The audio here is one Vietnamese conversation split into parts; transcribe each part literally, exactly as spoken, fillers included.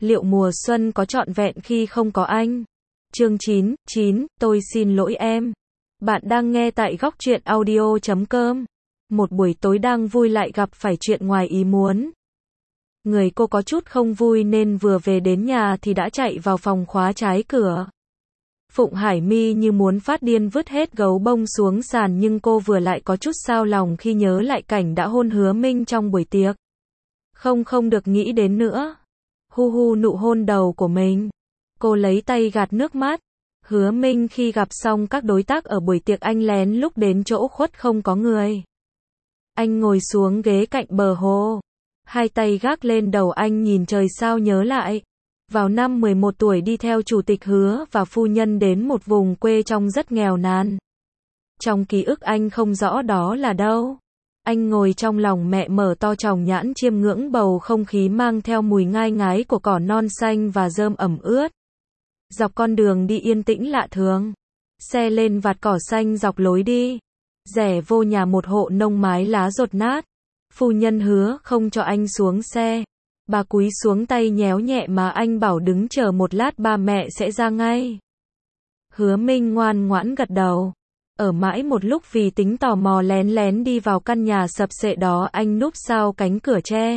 liệu mùa xuân có trọn vẹn khi không có anh? Chương chín, chín, tôi xin lỗi em. Bạn đang nghe tại góc truyện audio chấm com. Một buổi tối đang vui lại gặp phải chuyện ngoài ý muốn. Người cô có chút không vui nên vừa về đến nhà thì đã chạy vào phòng khóa trái cửa. Phụng Hải Mi như muốn phát điên vứt hết gấu bông xuống sàn, nhưng cô vừa lại có chút xao lòng khi nhớ lại cảnh đã hôn Hứa Minh trong buổi tiệc. Không không được nghĩ đến nữa. Hu hu nụ hôn đầu của mình. Cô lấy tay gạt nước mắt. Hứa Minh khi gặp xong các đối tác ở buổi tiệc anh lén lúc đến chỗ khuất không có người. Anh ngồi xuống ghế cạnh bờ hồ. Hai tay gác lên đầu anh nhìn trời sao nhớ lại. Vào năm mười một tuổi đi theo chủ tịch Hứa và phu nhân đến một vùng quê trông rất nghèo nàn. Trong ký ức anh không rõ đó là đâu. Anh ngồi trong lòng mẹ mở to tròng nhãn chiêm ngưỡng bầu không khí mang theo mùi ngai ngái của cỏ non xanh và rơm ẩm ướt. Dọc con đường đi yên tĩnh lạ thường. Xe lên vạt cỏ xanh dọc lối đi. Rẽ vô nhà một hộ nông mái lá dột nát. Phu nhân Hứa không cho anh xuống xe. Bà cúi xuống tay nhéo nhẹ mà anh bảo đứng chờ một lát ba mẹ sẽ ra ngay. Hứa Minh ngoan ngoãn gật đầu. Ở mãi một lúc vì tính tò mò lén lén đi vào căn nhà sập xệ đó, anh núp sau cánh cửa tre.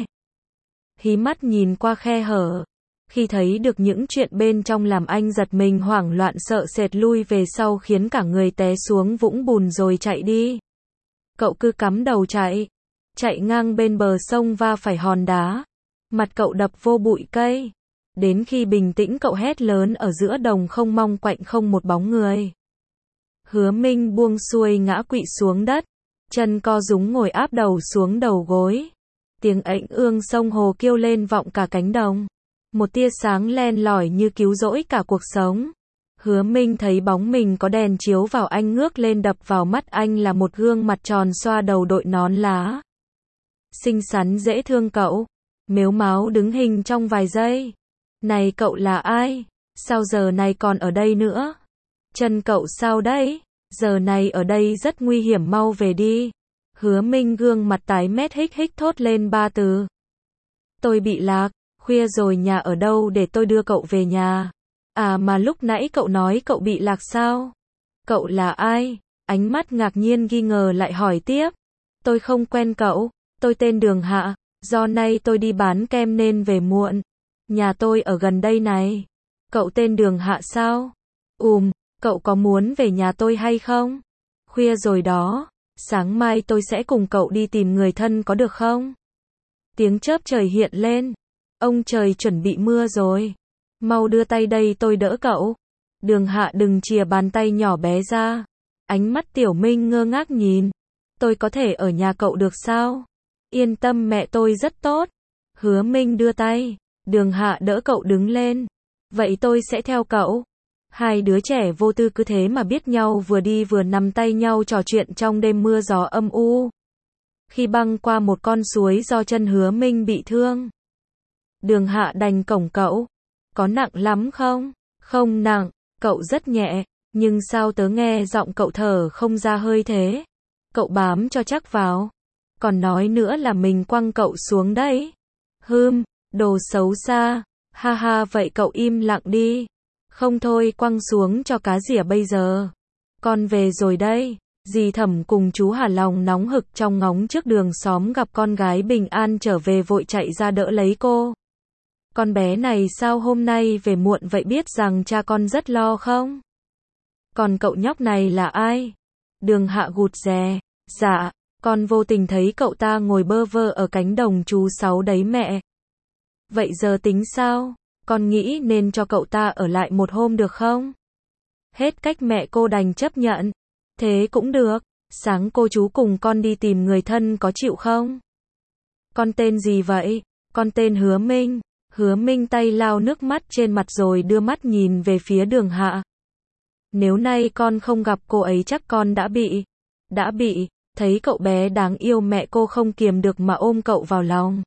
Hí mắt nhìn qua khe hở. Khi thấy được những chuyện bên trong làm anh giật mình hoảng loạn sợ sệt lui về sau khiến cả người té xuống vũng bùn rồi chạy đi. Cậu cứ cắm đầu chạy. Chạy ngang bên bờ sông va phải hòn đá. Mặt cậu đập vô bụi cây. Đến khi bình tĩnh cậu hét lớn ở giữa đồng không mong quạnh không một bóng người. Hứa Minh buông xuôi ngã quỵ xuống đất. Chân co rúm ngồi áp đầu xuống đầu gối. Tiếng ệnh ương sông hồ kêu lên vọng cả cánh đồng. Một tia sáng len lỏi như cứu rỗi cả cuộc sống. Hứa Minh thấy bóng mình có đèn chiếu vào, anh ngước lên, đập vào mắt anh là một gương mặt tròn xoa đầu đội nón lá. Xinh xắn dễ thương cậu. Mếu máo đứng hình trong vài giây. Này cậu là ai? Sao giờ này còn ở đây nữa? Chân cậu sao đấy? Giờ này ở đây rất nguy hiểm, mau về đi. Hứa Minh gương mặt tái mét hích hích thốt lên ba từ. Tôi bị lạc, khuya rồi, nhà ở đâu để tôi đưa cậu về nhà? À mà lúc nãy cậu nói cậu bị lạc sao? Cậu là ai? Ánh mắt ngạc nhiên nghi ngờ lại hỏi tiếp. Tôi không quen cậu, tôi tên Đường Hạ, do nay tôi đi bán kem nên về muộn. Nhà tôi ở gần đây này. Cậu tên Đường Hạ sao? Ùm, cậu có muốn về nhà tôi hay không? Khuya rồi đó, sáng mai tôi sẽ cùng cậu đi tìm người thân có được không? Tiếng chớp trời hiện lên. Ông trời chuẩn bị mưa rồi. Mau đưa tay đây tôi đỡ cậu. Đường Hạ đừng chìa bàn tay nhỏ bé ra. Ánh mắt Tiểu Minh ngơ ngác nhìn. Tôi có thể ở nhà cậu được sao? Yên tâm, mẹ tôi rất tốt. Hứa Minh đưa tay. Đường Hạ đỡ cậu đứng lên. Vậy tôi sẽ theo cậu. Hai đứa trẻ vô tư cứ thế mà biết nhau, vừa đi vừa nắm tay nhau trò chuyện trong đêm mưa gió âm u. Khi băng qua một con suối do chân Hứa Minh bị thương, Đường Hạ đành cổng cậu. Có nặng lắm không? Không nặng, cậu rất nhẹ. Nhưng sao tớ nghe giọng cậu thở không ra hơi thế? Cậu bám cho chắc vào. Còn nói nữa là mình quăng cậu xuống đấy. Hưm, đồ xấu xa. Ha ha, vậy cậu im lặng đi. Không thôi quăng xuống cho cá rỉa bây giờ. Con về rồi đây. Dì Thẩm cùng chú Hà lòng nóng hực trong ngóng trước đường xóm gặp con gái bình an trở về, vội chạy ra đỡ lấy cô. Con bé này sao hôm nay về muộn vậy, biết rằng cha con rất lo không? Còn cậu nhóc này là ai? Đường Hạ gụt rè. Dạ, con vô tình thấy cậu ta ngồi bơ vơ ở cánh đồng chú Sáu đấy mẹ. Vậy giờ tính sao? Con nghĩ nên cho cậu ta ở lại một hôm được không? Hết cách mẹ cô đành chấp nhận. Thế cũng được, sáng cô chú cùng con đi tìm người thân có chịu không? Con tên gì vậy? Con tên Hứa Minh. Hứa Minh tay lau nước mắt trên mặt rồi đưa mắt nhìn về phía Đường Hạ. Nếu nay con không gặp cô ấy chắc con đã bị. Đã bị, thấy cậu bé đáng yêu mẹ cô không kiềm được mà ôm cậu vào lòng.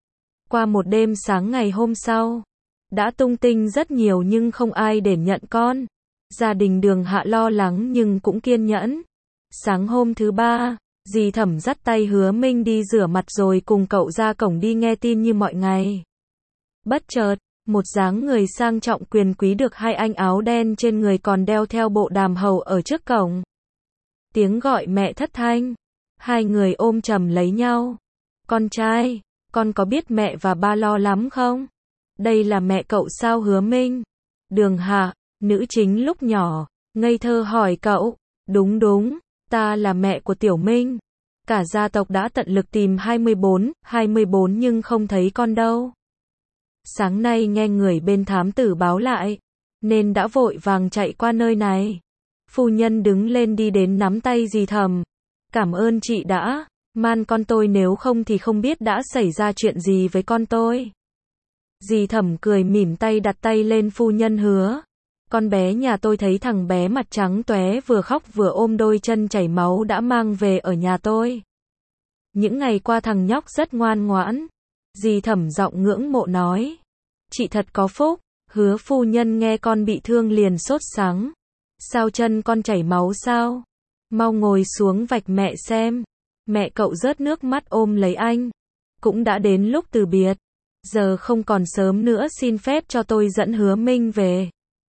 Qua một đêm, sáng ngày hôm sau, đã tung tinh rất nhiều nhưng không ai để nhận con. Gia đình Đường Hạ lo lắng nhưng cũng kiên nhẫn. Sáng hôm thứ ba, dì Thẩm dắt tay Hứa Minh đi rửa mặt rồi cùng cậu ra cổng đi nghe tin như mọi ngày. Bất chợt, Một dáng người sang trọng quyền quý được hai anh áo đen trên người còn đeo theo bộ đàm hầu ở trước cổng. Tiếng gọi mẹ thất thanh. Hai người ôm chầm lấy nhau. Con trai, con có biết mẹ và ba lo lắm không? Đây là mẹ cậu sao Hứa Minh? Đường Hạ, nữ chính lúc nhỏ, ngây thơ hỏi cậu. Đúng đúng, ta là mẹ của Tiểu Minh. Cả gia tộc đã tận lực tìm hai mươi bốn, hai mươi bốn nhưng không thấy con đâu. Sáng nay nghe người bên thám tử báo lại, nên đã vội vàng chạy qua nơi này. Phu nhân đứng lên đi đến nắm tay dì Thẩm. Cảm ơn chị đã man con tôi, nếu không thì không biết đã xảy ra chuyện gì với con tôi. Dì Thẩm cười mỉm tay đặt tay lên phu nhân Hứa. Con bé nhà tôi thấy thằng bé mặt trắng tóe vừa khóc vừa ôm đôi chân chảy máu đã mang về ở nhà tôi. Những ngày qua thằng nhóc rất ngoan ngoãn. Dì Thẩm giọng ngưỡng mộ nói. Chị thật có phúc. Hứa phu nhân nghe con bị thương liền sốt sắng. Sao chân con chảy máu sao? Mau ngồi xuống vạch mẹ xem. Mẹ cậu rớt nước mắt ôm lấy anh. Cũng đã đến lúc từ biệt. Giờ không còn sớm nữa, xin phép cho tôi dẫn Hứa Minh về.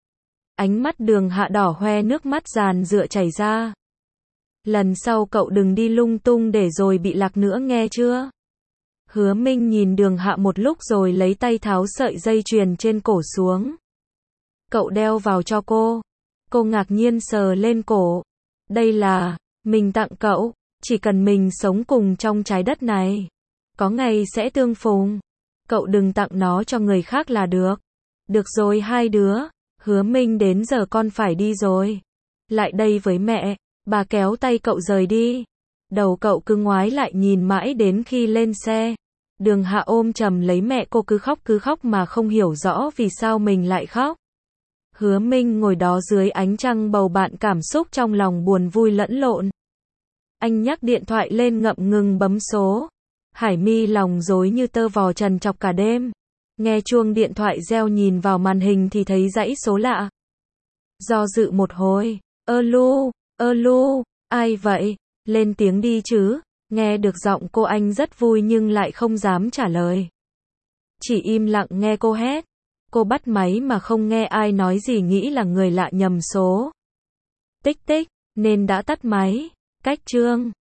Ánh mắt Đường Hạ đỏ hoe, nước mắt giàn giụa chảy ra. Lần sau cậu đừng đi lung tung để rồi bị lạc nữa nghe chưa? Hứa Minh nhìn Đường Hạ một lúc rồi lấy tay tháo sợi dây chuyền trên cổ xuống. Cậu đeo vào cho cô. Cô ngạc nhiên sờ lên cổ. Đây là, mình tặng cậu, chỉ cần mình sống cùng trong trái đất này. Có ngày sẽ tương phùng. Cậu đừng tặng nó cho người khác là được. Được rồi hai đứa. Hứa Minh, đến giờ con phải đi rồi. Lại đây với mẹ. Bà kéo tay cậu rời đi. Đầu cậu cứ ngoái lại nhìn mãi đến khi lên xe. Đường Hạ ôm chầm lấy mẹ, cô cứ khóc cứ khóc mà không hiểu rõ vì sao mình lại khóc. Hứa Minh ngồi đó dưới ánh trăng bầu bạn, cảm xúc trong lòng buồn vui lẫn lộn. Anh nhắc điện thoại lên ngậm ngừng bấm số. Hải mi lòng rối như tơ vò trằn trọc cả đêm. Nghe chuông điện thoại reo, nhìn vào màn hình thì thấy dãy số lạ. Do dự một hồi. Ơ lu, ơ lu, ai vậy? Lên tiếng đi chứ. Nghe được giọng cô anh rất vui nhưng lại không dám trả lời. Chỉ im lặng nghe cô hét. Cô bắt máy mà không nghe ai nói gì, nghĩ là người lạ nhầm số. Tích tích, nên đã tắt máy. Cách chương